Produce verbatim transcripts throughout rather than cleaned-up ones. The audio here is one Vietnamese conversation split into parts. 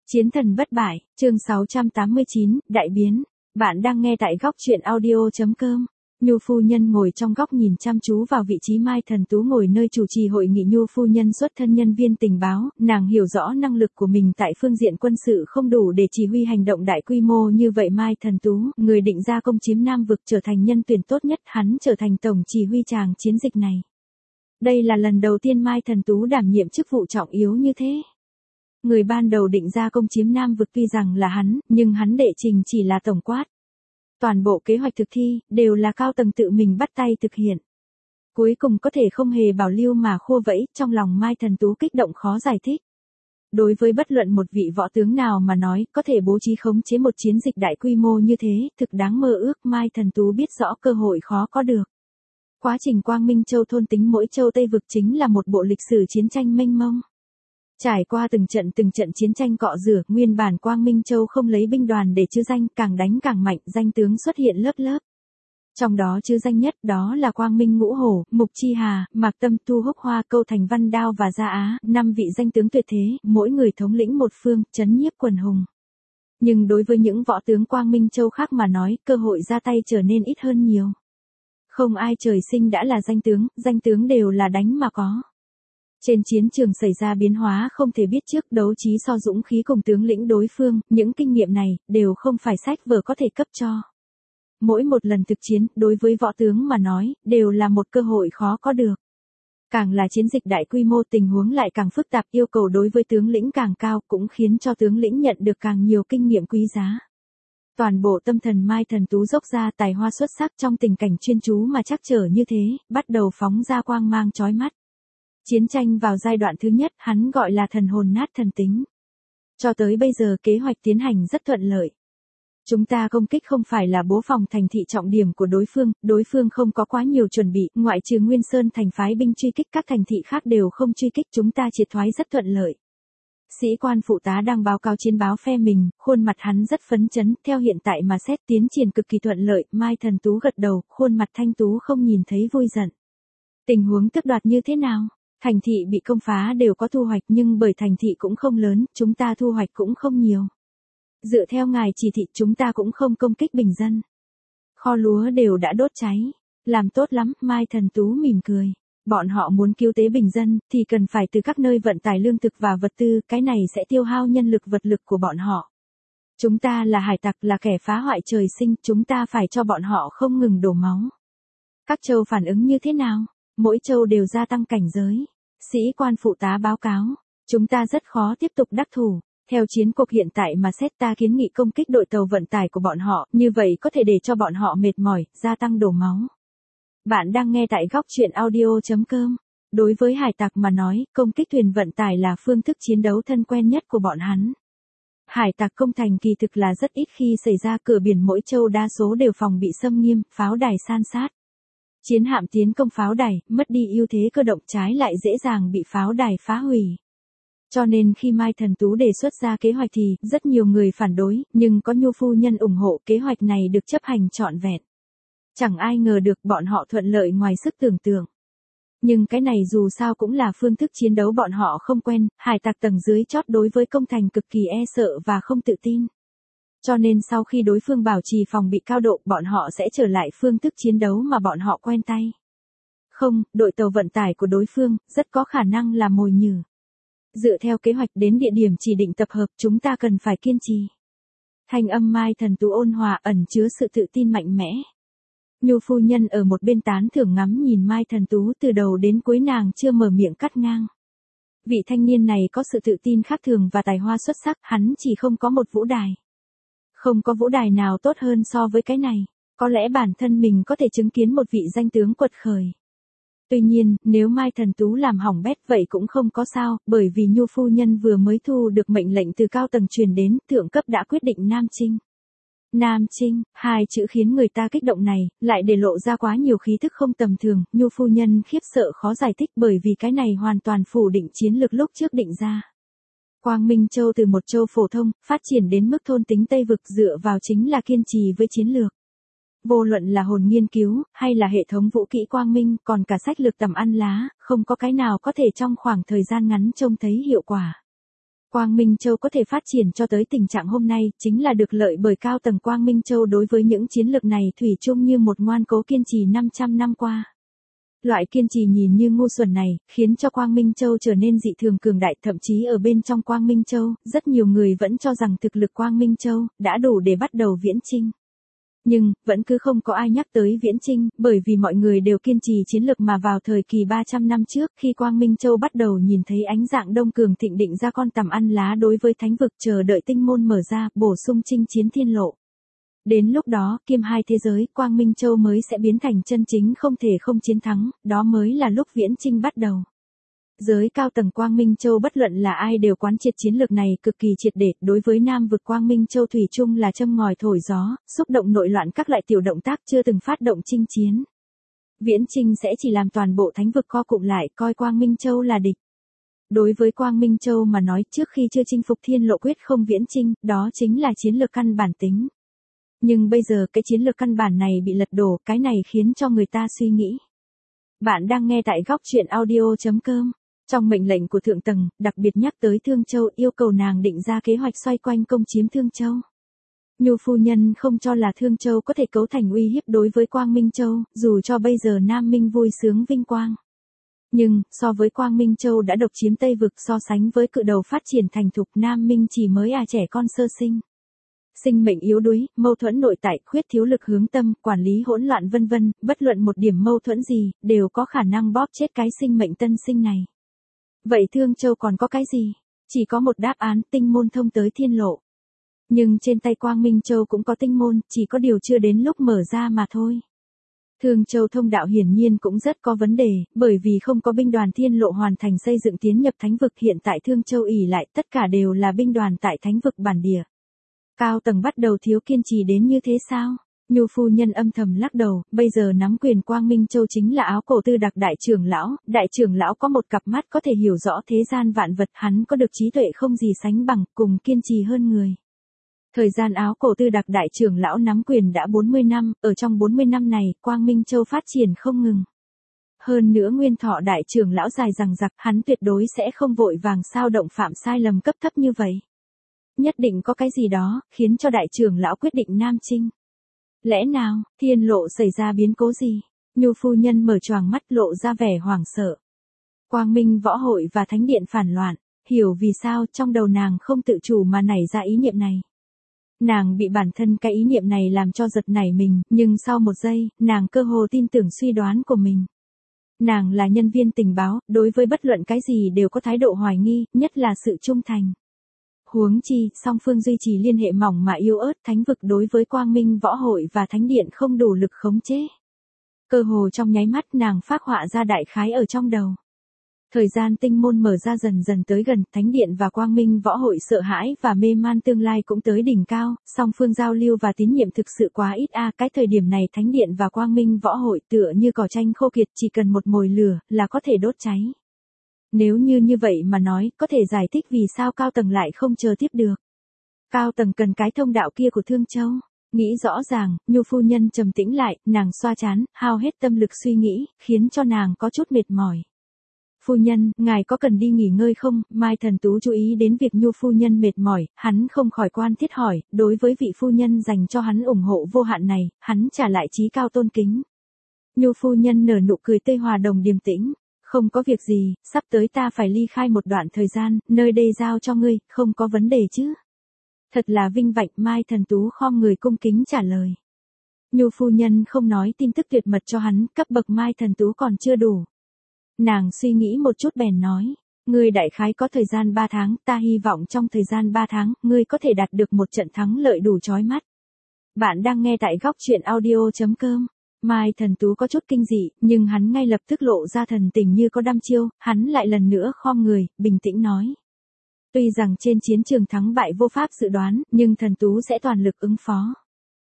Chiến thần bất bại, chương sáu trăm tám mươi chín, đại biến. Bạn đang nghe tại góc truyện audio chấm com. Nhu phu nhân ngồi trong góc nhìn chăm chú vào vị trí Mai Thần Tú ngồi nơi chủ trì hội nghị. Nhu phu nhân xuất thân nhân viên tình báo, nàng hiểu rõ năng lực của mình tại phương diện quân sự không đủ để chỉ huy hành động đại quy mô như vậy. Mai Thần Tú, người định ra công chiếm Nam vực, trở thành nhân tuyển tốt nhất, hắn trở thành tổng chỉ huy tràng chiến dịch này. Đây là lần đầu tiên Mai Thần Tú đảm nhiệm chức vụ trọng yếu như thế. Người ban đầu định ra công chiếm Nam vực tuy rằng là hắn, nhưng hắn đệ trình chỉ là tổng quát. Toàn bộ kế hoạch thực thi, đều là cao tầng tự mình bắt tay thực hiện. Cuối cùng có thể không hề bảo lưu mà khua vẫy, trong lòng Mai Thần Tú kích động khó giải thích. Đối với bất luận một vị võ tướng nào mà nói, có thể bố trí khống chế một chiến dịch đại quy mô như thế, thực đáng mơ ước. Mai Thần Tú biết rõ cơ hội khó có được. Quá trình Quang Minh Châu thôn tính mỗi châu Tây vực chính là một bộ lịch sử chiến tranh mênh mông. Trải qua từng trận từng trận chiến tranh cọ rửa, nguyên bản Quang Minh Châu không lấy binh đoàn để chư danh, càng đánh càng mạnh, danh tướng xuất hiện lớp lớp. Trong đó chư danh nhất đó là Quang Minh Ngũ Hổ, Mục Chi Hà, Mạc Tâm, Tu Húc Hoa, Câu Thành Văn Đao và Gia Á, năm vị danh tướng tuyệt thế, mỗi người thống lĩnh một phương, chấn nhiếp quần hùng. Nhưng đối với những võ tướng Quang Minh Châu khác mà nói, cơ hội ra tay trở nên ít hơn nhiều. Không ai trời sinh đã là danh tướng, danh tướng đều là đánh mà có. Trên chiến trường xảy ra biến hóa không thể biết trước, đấu trí so dũng khí cùng tướng lĩnh đối phương, những kinh nghiệm này, đều không phải sách vở có thể cấp cho. Mỗi một lần thực chiến, đối với võ tướng mà nói, đều là một cơ hội khó có được. Càng là chiến dịch đại quy mô, tình huống lại càng phức tạp, yêu cầu đối với tướng lĩnh càng cao, cũng khiến cho tướng lĩnh nhận được càng nhiều kinh nghiệm quý giá. Toàn bộ tâm thần Mai Thần Tú dốc ra, tài hoa xuất sắc, trong tình cảnh chuyên chú mà trắc trở như thế, bắt đầu phóng ra quang mang chói mắt. Chiến tranh vào giai đoạn thứ nhất, hắn gọi là thần hồn nát thần tính. Cho tới bây giờ kế hoạch tiến hành rất thuận lợi. Chúng ta công kích không phải là bố phòng thành thị trọng điểm của đối phương, đối phương không có quá nhiều chuẩn bị, ngoại trừ Nguyên Sơn thành phái binh truy kích, các thành thị khác đều không truy kích, chúng ta triệt thoái rất thuận lợi. Sĩ quan phụ tá đang báo cáo chiến báo phe mình, khuôn mặt hắn rất phấn chấn, theo hiện tại mà xét tiến triển cực kỳ thuận lợi. Mai Thần Tú gật đầu, khuôn mặt thanh tú không nhìn thấy vui giận. Tình huống tước đoạt như thế nào? Thành thị bị công phá đều có thu hoạch, nhưng bởi thành thị cũng không lớn, chúng ta thu hoạch cũng không nhiều. Dựa theo ngài chỉ thị, chúng ta cũng không công kích bình dân. Kho lúa đều đã đốt cháy. Làm tốt lắm, Mai Thần Tú mỉm cười. Bọn họ muốn cứu tế bình dân, thì cần phải từ các nơi vận tải lương thực và vật tư, cái này sẽ tiêu hao nhân lực vật lực của bọn họ. Chúng ta là hải tặc, là kẻ phá hoại trời sinh, chúng ta phải cho bọn họ không ngừng đổ máu. Các châu phản ứng như thế nào? Mỗi châu đều gia tăng cảnh giới. Sĩ quan phụ tá báo cáo, chúng ta rất khó tiếp tục đắc thủ. Theo chiến cuộc hiện tại mà xét, ta kiến nghị công kích đội tàu vận tải của bọn họ, như vậy có thể để cho bọn họ mệt mỏi, gia tăng đổ máu. Bạn đang nghe tại góc truyện audio chấm com. Đối với hải tặc mà nói, công kích thuyền vận tải là phương thức chiến đấu thân quen nhất của bọn hắn. Hải tặc công thành kỳ thực là rất ít khi xảy ra, cửa biển mỗi châu đa số đều phòng bị xâm nghiêm, pháo đài san sát. Chiến hạm tiến công pháo đài, mất đi ưu thế cơ động, trái lại dễ dàng bị pháo đài phá hủy. Cho nên khi Mai Thần Tú đề xuất ra kế hoạch thì, rất nhiều người phản đối, nhưng có Nhu phu nhân ủng hộ, kế hoạch này được chấp hành trọn vẹn. Chẳng ai ngờ được bọn họ thuận lợi ngoài sức tưởng tượng. Nhưng cái này dù sao cũng là phương thức chiến đấu bọn họ không quen, hải tặc tầng dưới chót đối với công thành cực kỳ e sợ và không tự tin. Cho nên sau khi đối phương bảo trì phòng bị cao độ, bọn họ sẽ trở lại phương thức chiến đấu mà bọn họ quen tay. Không, đội tàu vận tải của đối phương, rất có khả năng là mồi nhử. Dựa theo kế hoạch đến địa điểm chỉ định tập hợp, chúng ta cần phải kiên trì. Thanh âm Mai Thần Tú ôn hòa, ẩn chứa sự tự tin mạnh mẽ. Nhu phu nhân ở một bên tán thưởng ngắm nhìn Mai Thần Tú, từ đầu đến cuối nàng chưa mở miệng cắt ngang. Vị thanh niên này có sự tự tin khác thường và tài hoa xuất sắc, hắn chỉ không có một vũ đài. Không có vũ đài nào tốt hơn so với cái này, có lẽ bản thân mình có thể chứng kiến một vị danh tướng quật khởi. Tuy nhiên, nếu Mai Thần Tú làm hỏng bét vậy cũng không có sao, bởi vì Nhu phu nhân vừa mới thu được mệnh lệnh từ cao tầng truyền đến, thượng cấp đã quyết định Nam Chinh. Nam Chinh, hai chữ khiến người ta kích động này, lại để lộ ra quá nhiều khí thức không tầm thường, Nhu phu nhân khiếp sợ khó giải thích bởi vì cái này hoàn toàn phủ định chiến lược lúc trước định ra. Quang Minh Châu từ một châu phổ thông, phát triển đến mức thôn tính Tây vực dựa vào chính là kiên trì với chiến lược. Vô luận là hồn nghiên cứu, hay là hệ thống vũ kỹ Quang Minh, còn cả sách lược tầm ăn lá, không có cái nào có thể trong khoảng thời gian ngắn trông thấy hiệu quả. Quang Minh Châu có thể phát triển cho tới tình trạng hôm nay, chính là được lợi bởi cao tầng Quang Minh Châu đối với những chiến lược này thủy chung như một ngoan cố kiên trì năm trăm năm qua. Loại kiên trì nhìn như ngu xuẩn này, khiến cho Quang Minh Châu trở nên dị thường cường đại, thậm chí ở bên trong Quang Minh Châu, rất nhiều người vẫn cho rằng thực lực Quang Minh Châu đã đủ để bắt đầu viễn chinh. Nhưng, vẫn cứ không có ai nhắc tới viễn chinh, bởi vì mọi người đều kiên trì chiến lược mà vào thời kỳ ba trăm năm trước, khi Quang Minh Châu bắt đầu nhìn thấy ánh dạng đông cường thịnh định ra con tằm ăn lá đối với thánh vực, chờ đợi tinh môn mở ra, bổ sung chinh chiến thiên lộ. Đến lúc đó, kiêm hai thế giới, Quang Minh Châu mới sẽ biến thành chân chính không thể không chiến thắng, đó mới là lúc viễn chinh bắt đầu. Giới cao tầng Quang Minh Châu bất luận là ai đều quán triệt chiến lược này cực kỳ triệt để, đối với Nam vực Quang Minh Châu thủy chung là châm ngòi thổi gió, xúc động nội loạn các loại tiểu động tác chưa từng phát động chinh chiến. Viễn chinh sẽ chỉ làm toàn bộ thánh vực co cụm lại, coi Quang Minh Châu là địch. Đối với Quang Minh Châu mà nói, trước khi chưa chinh phục thiên lộ quyết không viễn chinh, đó chính là chiến lược căn bản tính. Nhưng bây giờ cái chiến lược căn bản này bị lật đổ, cái này khiến cho người ta suy nghĩ. Bạn đang nghe tại góc truyện audio chấm com. Trong mệnh lệnh của thượng tầng, đặc biệt nhắc tới Thương Châu, yêu cầu nàng định ra kế hoạch xoay quanh công chiếm Thương Châu. Nhu phu nhân không cho là Thương Châu có thể cấu thành uy hiếp đối với Quang Minh Châu, dù cho bây giờ Nam Minh vui sướng vinh quang. Nhưng, so với Quang Minh Châu đã độc chiếm Tây vực, so sánh với cự đầu phát triển thành thục, Nam Minh chỉ mới à trẻ con sơ sinh. Sinh mệnh yếu đuối, mâu thuẫn nội tại, khuyết thiếu lực hướng tâm, quản lý hỗn loạn vân vân, bất luận một điểm mâu thuẫn gì, đều có khả năng bóp chết cái sinh mệnh tân sinh này. Vậy Thương Châu còn có cái gì? Chỉ có một đáp án, tinh môn thông tới thiên lộ. Nhưng trên tay Quang Minh Châu cũng có tinh môn, chỉ có điều chưa đến lúc mở ra mà thôi. Thương Châu thông đạo hiển nhiên cũng rất có vấn đề, bởi vì không có binh đoàn thiên lộ hoàn thành xây dựng tiến nhập thánh vực, hiện tại Thương Châu ỷ lại, tất cả đều là binh đoàn tại thánh vực bản địa. Cao tầng bắt đầu thiếu kiên trì đến như thế sao? Nhu phu nhân âm thầm lắc đầu, bây giờ nắm quyền Quang Minh Châu chính là Áo Cổ Tư Đặc đại trưởng lão, đại trưởng lão có một cặp mắt có thể hiểu rõ thế gian vạn vật, hắn có được trí tuệ không gì sánh bằng, cùng kiên trì hơn người. Thời gian Áo Cổ Tư Đặc đại trưởng lão nắm quyền đã bốn mươi năm, ở trong bốn mươi năm này, Quang Minh Châu phát triển không ngừng. Hơn nữa nguyên thọ đại trưởng lão dài dằng dặc, hắn tuyệt đối sẽ không vội vàng sao động phạm sai lầm cấp thấp như vậy. Nhất định có cái gì đó, khiến cho đại trưởng lão quyết định nam chinh. Lẽ nào, thiên lộ xảy ra biến cố gì? Nhu phu nhân mở choàng mắt lộ ra vẻ hoảng sợ. Quang Minh võ hội và thánh điện phản loạn, hiểu vì sao trong đầu nàng không tự chủ mà nảy ra ý niệm này. Nàng bị bản thân cái ý niệm này làm cho giật nảy mình, nhưng sau một giây, nàng cơ hồ tin tưởng suy đoán của mình. Nàng là nhân viên tình báo, đối với bất luận cái gì đều có thái độ hoài nghi, nhất là sự trung thành. Huống chi, song phương duy trì liên hệ mỏng mà yếu ớt, thánh vực đối với Quang Minh võ hội và thánh điện không đủ lực khống chế. Cơ hồ trong nháy mắt nàng phác họa ra đại khái ở trong đầu. Thời gian tinh môn mở ra dần dần tới gần, thánh điện và Quang Minh võ hội sợ hãi và mê man tương lai cũng tới đỉnh cao, song phương giao lưu và tín nhiệm thực sự quá ít a, cái thời điểm này thánh điện và Quang Minh võ hội tựa như cỏ tranh khô kiệt, chỉ cần một mồi lửa là có thể đốt cháy. Nếu như như vậy mà nói, có thể giải thích vì sao cao tầng lại không chờ tiếp được. Cao tầng cần cái thông đạo kia của Thương Châu. Nghĩ rõ ràng, Nhu phu nhân trầm tĩnh lại, nàng xoa trán, hao hết tâm lực suy nghĩ, khiến cho nàng có chút mệt mỏi. Phu nhân, ngài có cần đi nghỉ ngơi không? Mai Thần Tú chú ý đến việc Nhu phu nhân mệt mỏi, hắn không khỏi quan thiết hỏi, đối với vị phu nhân dành cho hắn ủng hộ vô hạn này, hắn trả lại chí cao tôn kính. Nhu phu nhân nở nụ cười tươi hòa đồng điềm tĩnh. Không có việc gì, sắp tới ta phải ly khai một đoạn thời gian, nơi đây giao cho ngươi, không có vấn đề chứ. Thật là vinh vạnh, Mai Thần Tú khom người cung kính trả lời. Nhu phu nhân không nói tin tức tuyệt mật cho hắn, cấp bậc Mai Thần Tú còn chưa đủ. Nàng suy nghĩ một chút bèn nói, ngươi đại khái có thời gian ba tháng, ta hy vọng trong thời gian ba tháng, ngươi có thể đạt được một trận thắng lợi đủ chói mắt. Bạn đang nghe tại góc truyện audio chấm com. Mai Thần Tú có chút kinh dị, nhưng hắn ngay lập tức lộ ra thần tình như có đăm chiêu, hắn lại lần nữa khom người, bình tĩnh nói. Tuy rằng trên chiến trường thắng bại vô pháp dự đoán, nhưng Thần Tú sẽ toàn lực ứng phó.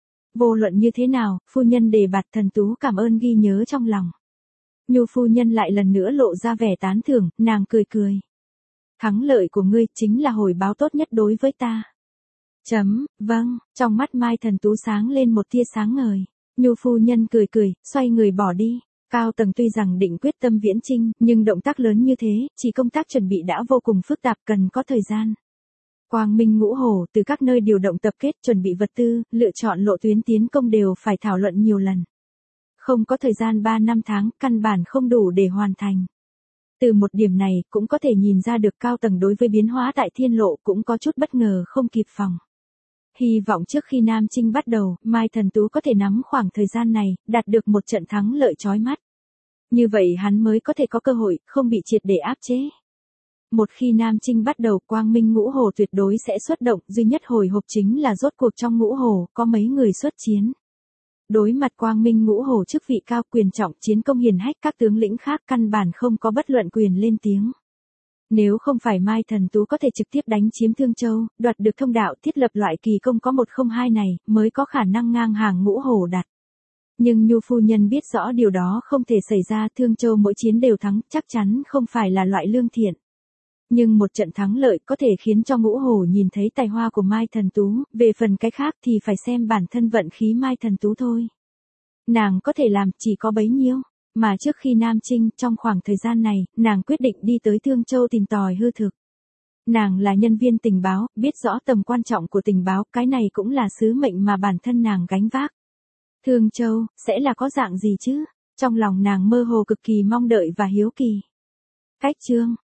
Vô luận như thế nào, phu nhân đề bạt Thần Tú cảm ơn ghi nhớ trong lòng. Nhu phu nhân lại lần nữa lộ ra vẻ tán thưởng, nàng cười cười. Thắng lợi của ngươi chính là hồi báo tốt nhất đối với ta. Chấm, vâng, trong mắt Mai Thần Tú sáng lên một tia sáng ngời. Nhu phu nhân cười cười, xoay người bỏ đi. Cao tầng tuy rằng định quyết tâm viễn chinh, nhưng động tác lớn như thế, chỉ công tác chuẩn bị đã vô cùng phức tạp, cần có thời gian. Quang Minh Ngũ Hổ từ các nơi điều động tập kết chuẩn bị vật tư, lựa chọn lộ tuyến tiến công đều phải thảo luận nhiều lần. Không có thời gian ba năm tháng, căn bản không đủ để hoàn thành. Từ một điểm này cũng có thể nhìn ra được cao tầng đối với biến hóa tại thiên lộ cũng có chút bất ngờ không kịp phòng. Hy vọng trước khi Nam Chinh bắt đầu, Mai Thần Tú có thể nắm khoảng thời gian này, đạt được một trận thắng lợi chói mắt. Như vậy hắn mới có thể có cơ hội, không bị triệt để áp chế. Một khi Nam Chinh bắt đầu, Quang Minh Ngũ Hổ tuyệt đối sẽ xuất động, duy nhất hồi hộp chính là rốt cuộc trong Ngũ Hổ có mấy người xuất chiến. Đối mặt Quang Minh Ngũ Hổ chức vị cao quyền trọng, chiến công hiển hách, các tướng lĩnh khác căn bản không có bất luận quyền lên tiếng. Nếu không phải Mai Thần Tú có thể trực tiếp đánh chiếm Thương Châu, đoạt được thông đạo thiết lập loại kỳ công có một không hai này, mới có khả năng ngang hàng Ngũ Hổ đặt. Nhưng Nhu phu nhân biết rõ điều đó không thể xảy ra, Thương Châu mỗi chiến đều thắng, chắc chắn không phải là loại lương thiện. Nhưng một trận thắng lợi có thể khiến cho Ngũ Hổ nhìn thấy tài hoa của Mai Thần Tú, về phần cái khác thì phải xem bản thân vận khí Mai Thần Tú thôi. Nàng có thể làm chỉ có bấy nhiêu, mà trước khi Nam Chinh, trong khoảng thời gian này, nàng quyết định đi tới Thương Châu tìm tòi hư thực. Nàng là nhân viên tình báo, biết rõ tầm quan trọng của tình báo, cái này cũng là sứ mệnh mà bản thân nàng gánh vác. Thương Châu, sẽ là có dạng gì chứ? Trong lòng nàng mơ hồ cực kỳ mong đợi và hiếu kỳ. Cách chương